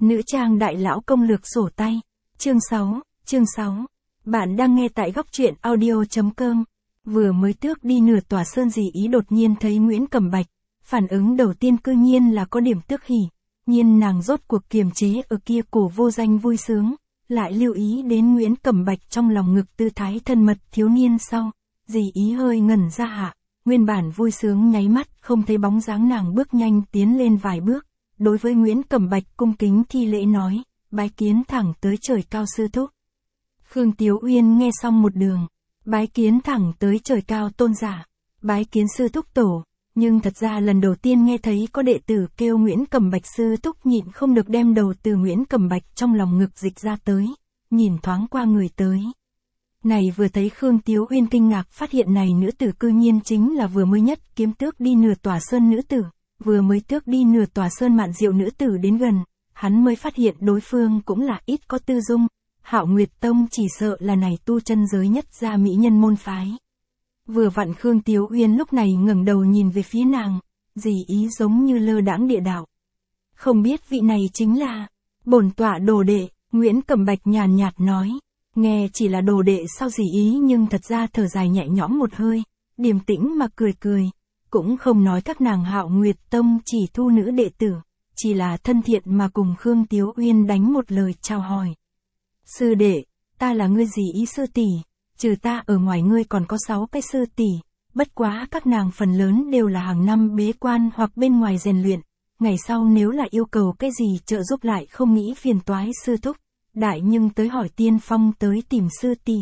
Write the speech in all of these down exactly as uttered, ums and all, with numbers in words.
Nữ trang đại lão công lược sổ tay. Chương sáu, chương sáu. Bạn đang nghe tại góc truyện audio chấm com. Vừa mới tước đi nửa tòa sơn dì ý đột nhiên thấy Nguyễn Cẩm Bạch. Phản ứng đầu tiên cư nhiên là có điểm tức hỉ. Nhiên nàng rốt cuộc kiềm chế ở kia cổ vô danh vui sướng. Lại lưu ý đến Nguyễn Cẩm Bạch trong lòng ngực tư thái thân mật thiếu niên sau. Dì ý hơi ngẩn ra hạ. Nguyên bản vui sướng nháy mắt không thấy bóng dáng nàng bước nhanh tiến lên vài bước. Đối với Nguyễn Cẩm Bạch cung kính thi lễ nói, bái kiến thẳng tới trời cao sư thúc. Khương Tiếu Uyên nghe xong một đường, bái kiến thẳng tới trời cao tôn giả, bái kiến sư thúc tổ, nhưng thật ra lần đầu tiên nghe thấy có đệ tử kêu Nguyễn Cẩm Bạch sư thúc nhịn không được đem đầu từ Nguyễn Cẩm Bạch trong lòng ngực dịch ra tới, nhìn thoáng qua người tới. Này vừa thấy Khương Tiếu Uyên kinh ngạc phát hiện này nữ tử cư nhiên chính là vừa mới nhất kiếm tước đi nửa tòa sơn nữ tử. Vừa mới tước đi nửa tòa sơn Mạn Diệu nữ tử đến gần, hắn mới phát hiện đối phương cũng là ít có tư dung, Hạo Nguyệt Tông chỉ sợ là này tu chân giới nhất gia mỹ nhân môn phái. Vừa vặn Khương Tiếu Uyên lúc này ngẩng đầu nhìn về phía nàng, dì ý giống như lơ đãng địa đạo. Không biết vị này chính là bổn tọa đồ đệ, Nguyễn Cẩm Bạch nhàn nhạt nói, nghe chỉ là đồ đệ sao dì ý nhưng thật ra thở dài nhẹ nhõm một hơi, điềm tĩnh mà cười cười. Cũng không nói các nàng Hạo Nguyệt Tông chỉ thu nữ đệ tử, chỉ là thân thiện mà cùng Khương Tiếu Uyên đánh một lời chào hỏi. Sư đệ, ta là ngươi dì ý sư tỷ, trừ ta ở ngoài ngươi còn có sáu cái sư tỷ, bất quá các nàng phần lớn đều là hàng năm bế quan hoặc bên ngoài rèn luyện, ngày sau nếu là yêu cầu cái gì trợ giúp lại không nghĩ phiền toái sư thúc, đại nhưng tới hỏi tiên phong tới tìm sư tỷ.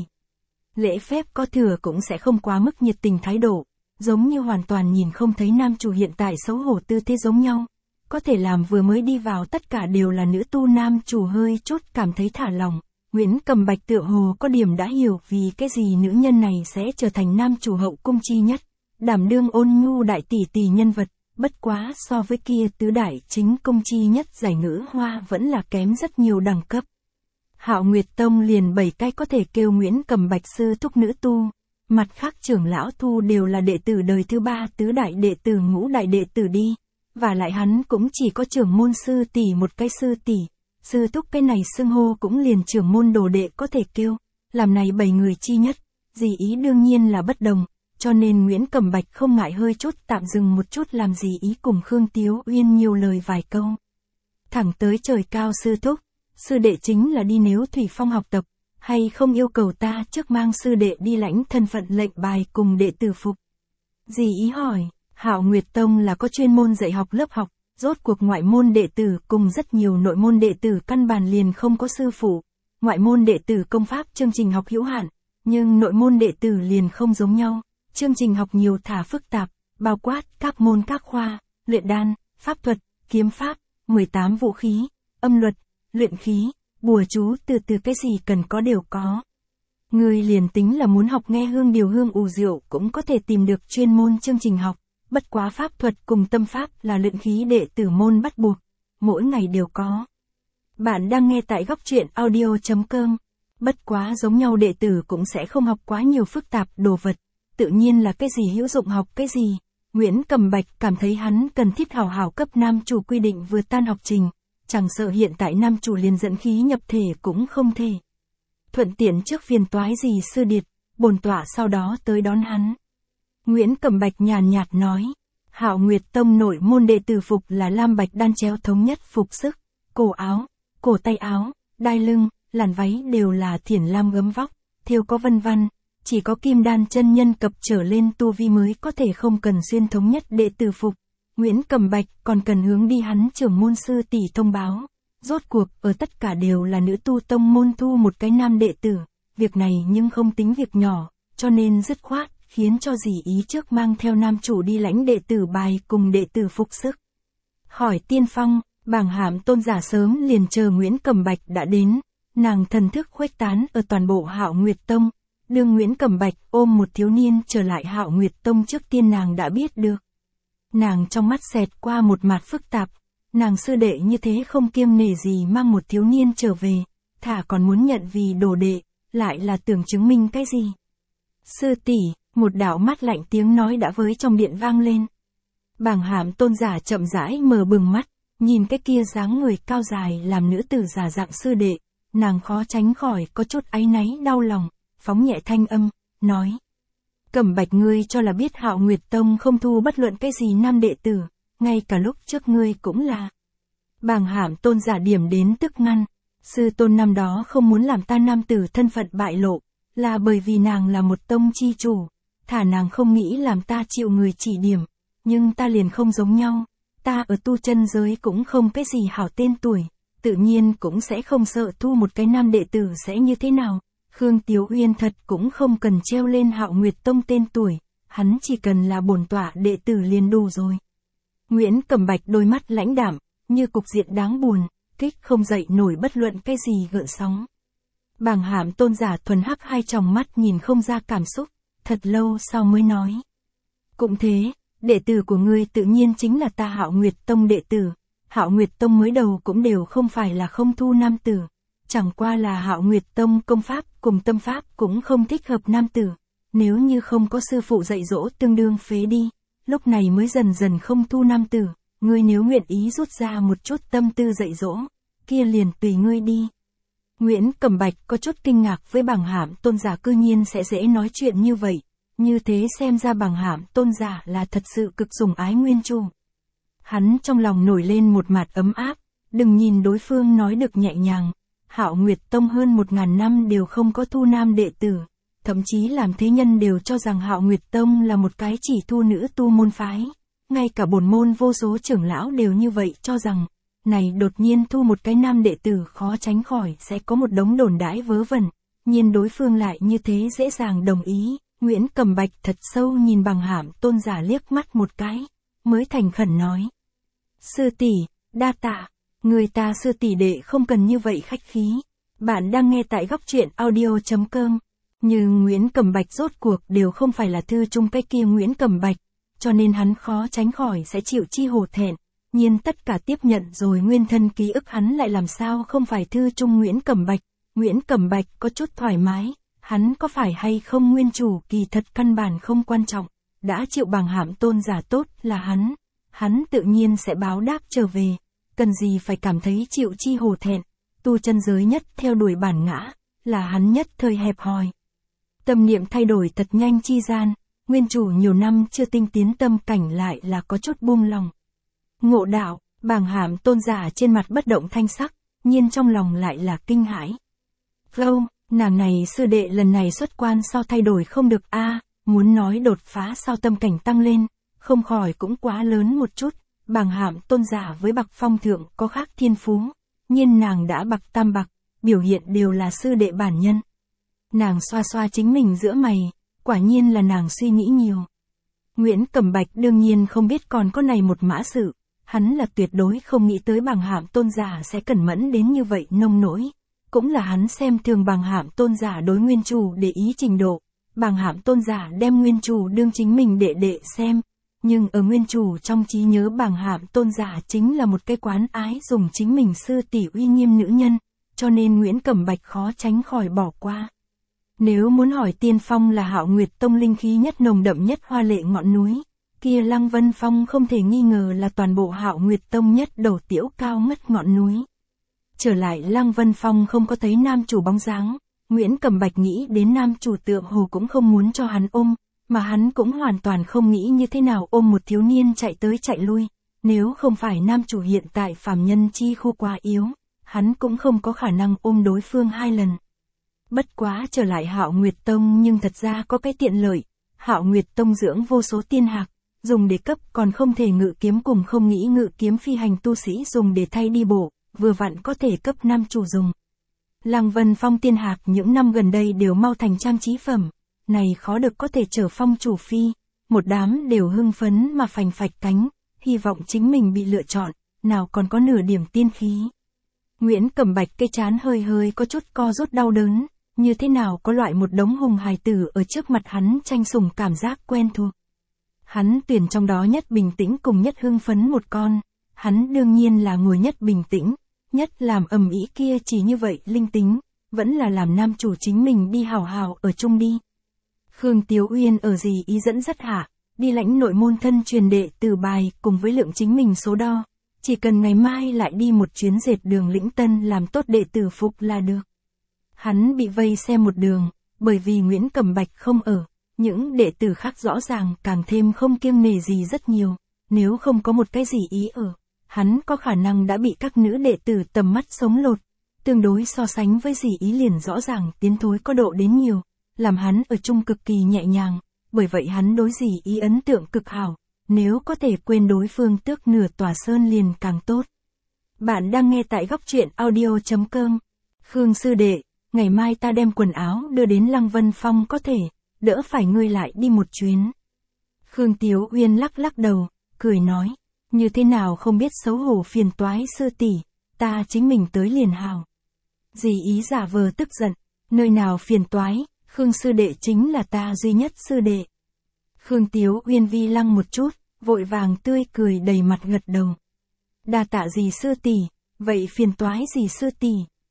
Lễ phép có thừa cũng sẽ không quá mức nhiệt tình thái độ. Giống như hoàn toàn nhìn không thấy nam chủ hiện tại xấu hổ tư thế giống nhau. Có thể làm vừa mới đi vào tất cả đều là nữ tu nam chủ hơi chút cảm thấy thả lòng. Nguyễn Cẩm Bạch tựa hồ có điểm đã hiểu vì cái gì nữ nhân này sẽ trở thành nam chủ hậu cung chi nhất. Đảm đương ôn nhu đại tỷ tỷ nhân vật, bất quá so với kia tứ đại chính công chi nhất giải ngữ hoa vẫn là kém rất nhiều đẳng cấp. Hạo Nguyệt Tông liền bảy cái có thể kêu Nguyễn Cẩm Bạch sư thúc nữ tu. Mặt khác trưởng lão thu đều là đệ tử đời thứ ba tứ đại đệ tử ngũ đại đệ tử đi. Và lại hắn cũng chỉ có trưởng môn sư tỷ một cái sư tỷ. Sư thúc cái này xưng hô cũng liền trưởng môn đồ đệ có thể kêu. Làm này bảy người chi nhất. Dì ý đương nhiên là bất đồng. Cho nên Nguyễn Cẩm Bạch không ngại hơi chút tạm dừng một chút làm dì ý cùng Khương Tiếu Uyên nhiều lời vài câu. Thẳng tới trời cao sư thúc. Sư đệ chính là đi nếu Thủy Phong học tập. Hay không yêu cầu ta trước mang sư đệ đi lãnh thân phận lệnh bài cùng đệ tử phục. Dì ý hỏi, Hạo Nguyệt Tông là có chuyên môn dạy học lớp học, rốt cuộc ngoại môn đệ tử cùng rất nhiều nội môn đệ tử căn bản liền không có sư phụ. Ngoại môn đệ tử công pháp chương trình học hữu hạn, nhưng nội môn đệ tử liền không giống nhau. Chương trình học nhiều thả phức tạp, bao quát các môn các khoa, luyện đan, pháp thuật, kiếm pháp, mười tám vũ khí, âm luật, luyện khí. Bùa chú từ từ cái gì cần có đều có. Người liền tính là muốn học nghe hương điều hương ủ rượu cũng có thể tìm được chuyên môn chương trình học, bất quá pháp thuật cùng tâm pháp là luyện khí đệ tử môn bắt buộc, mỗi ngày đều có. Bạn đang nghe tại góc truyện audio chấm com, bất quá giống nhau đệ tử cũng sẽ không học quá nhiều phức tạp đồ vật, tự nhiên là cái gì hữu dụng học cái gì. Nguyễn Cẩm Bạch cảm thấy hắn cần thiết hảo hảo cấp nam chủ quy định vừa tan học trình. Chẳng sợ hiện tại nam chủ liền dẫn khí nhập thể cũng không thể. Thuận tiện trước phiền toái gì sư điệt, bổn tọa sau đó tới đón hắn. Nguyễn Cẩm Bạch nhàn nhạt nói, Hạo Nguyệt Tông nội môn đệ tử phục là lam bạch đan chéo thống nhất phục sức, cổ áo, cổ tay áo, đai lưng, làn váy đều là thiển lam gấm vóc, thêu có vân văn, chỉ có kim đan chân nhân cập trở lên tu vi mới có thể không cần xuyên thống nhất đệ tử phục. Nguyễn Cẩm Bạch còn cần hướng đi hắn trưởng môn sư tỷ thông báo. Rốt cuộc ở tất cả đều là nữ tu tông môn thu một cái nam đệ tử. Việc này nhưng không tính việc nhỏ, cho nên dứt khoát, khiến cho dì ý trước mang theo nam chủ đi lãnh đệ tử bài cùng đệ tử phục sức. Hỏi tiên phong, bảng hàm tôn giả sớm liền chờ Nguyễn Cẩm Bạch đã đến. Nàng thần thức khuếch tán ở toàn bộ Hạo Nguyệt Tông. Đương Nguyễn Cẩm Bạch ôm một thiếu niên trở lại Hạo Nguyệt Tông trước tiên nàng đã biết được. Nàng trong mắt xẹt qua một mặt phức tạp, nàng sư đệ như thế không kiêng nể gì mang một thiếu niên trở về, thả còn muốn nhận vì đồ đệ, lại là tưởng chứng minh cái gì. Sư tỷ, một đạo mắt lạnh tiếng nói đã với trong điện vang lên. Bảng hàm tôn giả chậm rãi mở bừng mắt, Nhìn cái kia dáng người cao dài làm nữ tử giả dạng sư đệ, nàng khó tránh khỏi có chút áy náy đau lòng, phóng nhẹ thanh âm, nói. Cẩm Bạch ngươi cho là biết Hạo Nguyệt Tông không thu bất luận cái gì nam đệ tử, ngay cả lúc trước ngươi cũng là. Bàng Hạm Tôn giả điểm đến tức ngăn, sư tôn năm đó không muốn làm ta nam tử thân phận bại lộ, là bởi vì nàng là một tông chi chủ, thả nàng không nghĩ làm ta chịu người chỉ điểm, nhưng ta liền không giống nhau, ta ở tu chân giới cũng không cái gì hảo tên tuổi, tự nhiên cũng sẽ không sợ thu một cái nam đệ tử sẽ như thế nào. Khương Tiếu Uyên thật cũng không cần treo lên Hạo Nguyệt Tông tên tuổi, hắn chỉ cần là bổn tọa đệ tử liền đủ rồi. Nguyễn Cẩm Bạch đôi mắt lãnh đạm, như cục diện đáng buồn, kích không dậy nổi bất luận cái gì gợn sóng. Bàng Hạm Tôn giả thuần hắc hai tròng mắt nhìn không ra cảm xúc, thật lâu sau mới nói. Cũng thế, đệ tử của ngươi tự nhiên chính là ta Hạo Nguyệt Tông đệ tử, Hạo Nguyệt Tông mới đầu cũng đều không phải là không thu nam tử. Chẳng qua là Hạo Nguyệt Tông công pháp cùng tâm pháp cũng không thích hợp nam tử, nếu như không có sư phụ dạy dỗ tương đương phế đi, lúc này mới dần dần không thu nam tử, ngươi nếu nguyện ý rút ra một chút tâm tư dạy dỗ, kia liền tùy ngươi đi. Nguyễn Cẩm Bạch có chút kinh ngạc với Bàng Hạm Tôn giả cư nhiên sẽ dễ nói chuyện như vậy, như thế xem ra Bàng Hạm Tôn giả là thật sự cực sủng ái Nguyên Chu. Hắn trong lòng nổi lên một mạt ấm áp, đừng nhìn đối phương nói được nhẹ nhàng. Hạo Nguyệt Tông hơn một ngàn năm đều không có thu nam đệ tử, thậm chí làm thế nhân đều cho rằng Hạo Nguyệt Tông là một cái chỉ thu nữ tu môn phái, ngay cả bổn môn vô số trưởng lão đều như vậy cho rằng, này đột nhiên thu một cái nam đệ tử khó tránh khỏi sẽ có một đống đồn đãi vớ vẩn, nhiên đối phương lại như thế dễ dàng đồng ý, Nguyễn Cẩm Bạch thật sâu nhìn Bàng Hạm Tôn giả liếc mắt một cái, mới thành khẩn nói. Sư tỷ, đa tạ. Người ta sư tỷ đệ không cần như vậy khách khí. Bạn đang nghe tại góc truyện audio chấm com. Như Nguyễn Cẩm Bạch rốt cuộc đều không phải là thư trung cái kia Nguyễn Cẩm Bạch, cho nên hắn khó tránh khỏi sẽ chịu chi hổ thẹn. Nhiên tất cả tiếp nhận rồi nguyên thân ký ức hắn lại làm sao không phải thư trung Nguyễn Cẩm Bạch. Nguyễn Cẩm Bạch có chút thoải mái, hắn có phải hay không nguyên chủ kỳ thật căn bản không quan trọng. Đã chịu Bàng Hạm Tôn giả tốt là hắn, hắn tự nhiên sẽ báo đáp trở về. Cần gì phải cảm thấy chịu chi hổ thẹn, tu chân giới nhất theo đuổi bản ngã, là hắn nhất thời hẹp hòi. Tâm niệm thay đổi thật nhanh chi gian, nguyên chủ nhiều năm chưa tinh tiến tâm cảnh lại là có chút buông lòng. Ngộ đạo, Bàng Hạm Tôn giả trên mặt bất động thanh sắc, nhiên trong lòng lại là kinh hãi. Gâu, nàng này sư đệ lần này xuất quan sao thay đổi không được a, muốn nói đột phá sao tâm cảnh tăng lên, không khỏi cũng quá lớn một chút. Bàng Hạm Tôn giả với Bạc Phong thượng có khác thiên phú, nhiên nàng đã bạc tam bạc, biểu hiện đều là sư đệ bản nhân. Nàng xoa xoa chính mình giữa mày, quả nhiên là nàng suy nghĩ nhiều. Nguyễn Cẩm Bạch đương nhiên không biết còn có này một mã sự, hắn là tuyệt đối không nghĩ tới Bàng Hạm Tôn giả sẽ cẩn mẫn đến như vậy nông nỗi. Cũng là hắn xem thường Bàng Hạm Tôn giả đối nguyên chủ để ý trình độ, Bàng Hạm Tôn giả đem nguyên chủ đương chính mình đệ đệ xem. Nhưng ở nguyên chủ trong trí nhớ Bàng Hạm Tôn giả chính là một cái quán ái dùng chính mình sư tỷ uy nghiêm nữ nhân, cho nên Nguyễn Cẩm Bạch khó tránh khỏi bỏ qua. Nếu muốn hỏi tiên phong là Hạo Nguyệt Tông linh khí nhất nồng đậm nhất hoa lệ ngọn núi, kia Lăng Vân Phong không thể nghi ngờ là toàn bộ Hạo Nguyệt Tông nhất đầu tiểu cao ngất ngọn núi. Trở lại Lăng Vân Phong không có thấy nam chủ bóng dáng, Nguyễn Cẩm Bạch nghĩ đến nam chủ tượng hồ cũng không muốn cho hắn ôm. Mà hắn cũng hoàn toàn không nghĩ như thế nào ôm một thiếu niên chạy tới chạy lui, nếu không phải nam chủ hiện tại phàm nhân chi khu quá yếu, hắn cũng không có khả năng ôm đối phương hai lần. Bất quá trở lại Hạo Nguyệt Tông nhưng thật ra có cái tiện lợi, Hạo Nguyệt Tông dưỡng vô số tiên hạc, dùng để cấp còn không thể ngự kiếm cùng không nghĩ ngự kiếm phi hành tu sĩ dùng để thay đi bộ, vừa vặn có thể cấp nam chủ dùng. Lăng Vân Phong tiên hạc những năm gần đây đều mau thành trang trí phẩm. Này khó được có thể trở phong chủ phi, một đám đều hưng phấn mà phành phạch cánh, hy vọng chính mình bị lựa chọn, nào còn có nửa điểm tiên khí. Nguyễn Cẩm Bạch cái chán hơi hơi có chút co rút đau đớn, như thế nào có loại một đống hùng hài tử ở trước mặt hắn tranh sủng cảm giác quen thuộc. Hắn tuyển trong đó nhất bình tĩnh cùng nhất hưng phấn một con, hắn đương nhiên là ngồi nhất bình tĩnh, nhất làm ầm ĩ kia chỉ như vậy linh tính, vẫn là làm nam chủ chính mình đi hào hào ở chung đi. Khương Tiếu Uyên ở gì ý dẫn dắt hạ, đi lãnh nội môn thân truyền đệ từ bài cùng với lượng chính mình số đo, chỉ cần ngày mai lại đi một chuyến dệt đường Lĩnh Tân làm tốt đệ tử phục là được. Hắn bị vây xem một đường, bởi vì Nguyễn Cẩm Bạch không ở, những đệ tử khác rõ ràng càng thêm không kiêng nể gì rất nhiều, nếu không có một cái gì ý ở, hắn có khả năng đã bị các nữ đệ tử tầm mắt sống lột, tương đối so sánh với dì ý liền rõ ràng tiến thối có độ đến nhiều, làm hắn ở chung cực kỳ nhẹ nhàng, bởi vậy hắn đối dì ý ấn tượng cực hảo, nếu có thể quên đối phương tước nửa tòa sơn liền càng tốt. Bạn đang nghe tại góc truyện audio chấm com. Khương sư đệ, ngày mai ta đem quần áo đưa đến Lăng Vân Phong có thể, đỡ phải ngươi lại đi một chuyến. Khương Tiếu Uyên lắc lắc đầu, cười nói, như thế nào không biết xấu hổ phiền toái sư tỷ, ta chính mình tới liền hào. Dì ý giả vờ tức giận, nơi nào phiền toái, Khương sư đệ chính là ta duy nhất sư đệ. Khương Tiếu Uyên vi lăng một chút, vội vàng tươi cười đầy mặt gật đầu. Đa tạ dì sư tỷ, vậy phiền toái dì sư tỷ.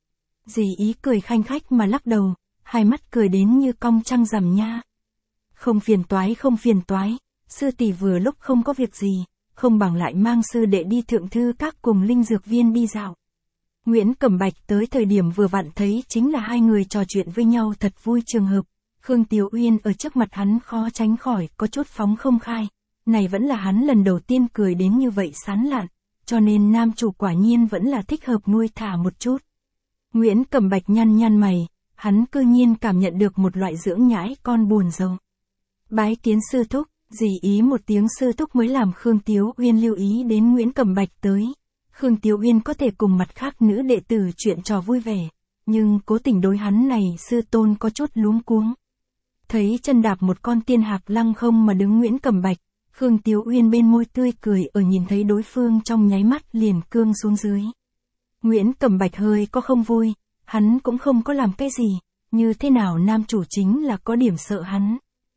Dì ý cười khanh khách mà lắc đầu, hai mắt cười đến như cong trăng rằm nha. Không phiền toái không phiền toái, sư tỷ vừa lúc không có việc gì, không bằng lại mang sư đệ đi thượng thư các cùng linh dược viên đi dạo. Nguyễn Cẩm Bạch tới thời điểm vừa vặn thấy chính là hai người trò chuyện với nhau thật vui trường hợp. Khương Tiếu Uyên ở trước mặt hắn khó tránh khỏi có chút phóng không khai, này vẫn là hắn lần đầu tiên cười đến như vậy sán lạn, cho nên nam chủ quả nhiên vẫn là thích hợp nuôi thả một chút. Nguyễn Cẩm Bạch nhăn nhăn mày, hắn cư nhiên cảm nhận được một loại dưỡng nhãi con buồn rầu. Bái kiến sư thúc, dì ý một tiếng sư thúc mới làm Khương Tiếu Uyên lưu ý đến Nguyễn Cẩm Bạch tới. Khương Tiếu Uyên có thể cùng mặt khác nữ đệ tử chuyện trò vui vẻ, nhưng cố tình đối hắn này sư tôn có chút luống cuống. Thấy chân đạp một con tiên hạc lăng không mà đứng Nguyễn Cẩm Bạch, Khương Tiếu Uyên bên môi tươi cười ở nhìn thấy đối phương trong nháy mắt liền cương xuống dưới. Nguyễn Cẩm Bạch hơi có không vui, hắn cũng không có làm cái gì, như thế nào nam chủ chính là có điểm sợ hắn.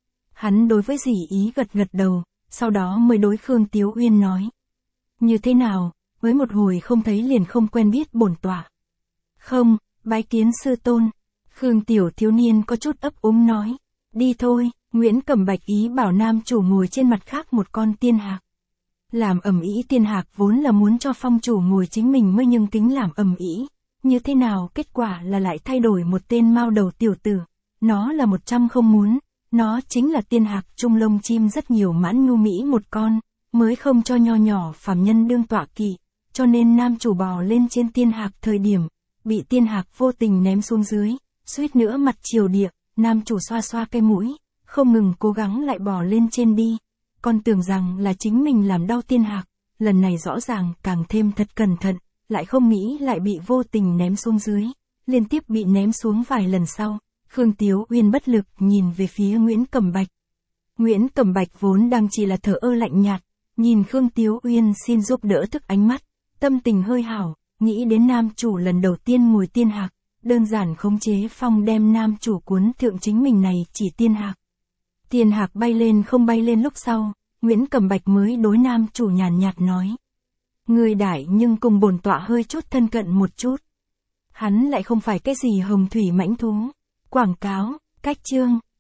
Hắn đối với dì ý gật gật đầu, sau đó mới đối Khương Tiếu Uyên nói. Như thế nào, với một hồi không thấy liền không quen biết bổn tọa. Không, bái kiến sư tôn. Khương tiểu thiếu niên có chút ấp úng nói. Đi thôi, Nguyễn Cẩm Bạch ý bảo nam chủ ngồi trên mặt khác một con tiên hạc. Làm ầm ĩ tiên hạc vốn là muốn cho phong chủ ngồi chính mình mới nhưng kính làm ầm ĩ. Như thế nào kết quả là lại thay đổi một tên mao đầu tiểu tử. Nó là một trăm không muốn, nó chính là tiên hạc trung lông chim rất nhiều mãn nhu mỹ một con, mới không cho nho nhỏ phàm nhân đương tọa kỵ. Cho nên nam chủ bò lên trên tiên hạc thời điểm, bị tiên hạc vô tình ném xuống dưới, suýt nữa mặt chiều địa, nam chủ xoa xoa cái mũi, không ngừng cố gắng lại bò lên trên đi. Con tưởng rằng là chính mình làm đau tiên hạc, lần này rõ ràng càng thêm thật cẩn thận, lại không nghĩ lại bị vô tình ném xuống dưới, liên tiếp bị ném xuống vài lần sau. Khương Tiếu Uyên bất lực nhìn về phía Nguyễn Cẩm Bạch. Nguyễn Cẩm Bạch vốn đang chỉ là thở ơ lạnh nhạt, nhìn Khương Tiếu Uyên xin giúp đỡ thức ánh mắt, tâm tình hơi hảo, nghĩ đến nam chủ lần đầu tiên ngồi tiên hạc, đơn giản khống chế phong đem nam chủ cuốn thượng chính mình này chỉ tiên hạc. Tiên hạc bay lên không bay lên lúc sau, Nguyễn Cẩm Bạch mới đối nam chủ nhàn nhạt nói. Người đại nhưng cùng bổn tọa hơi chút thân cận một chút. Hắn lại không phải cái gì hồng thủy mãnh thú. Quảng cáo, cách chương,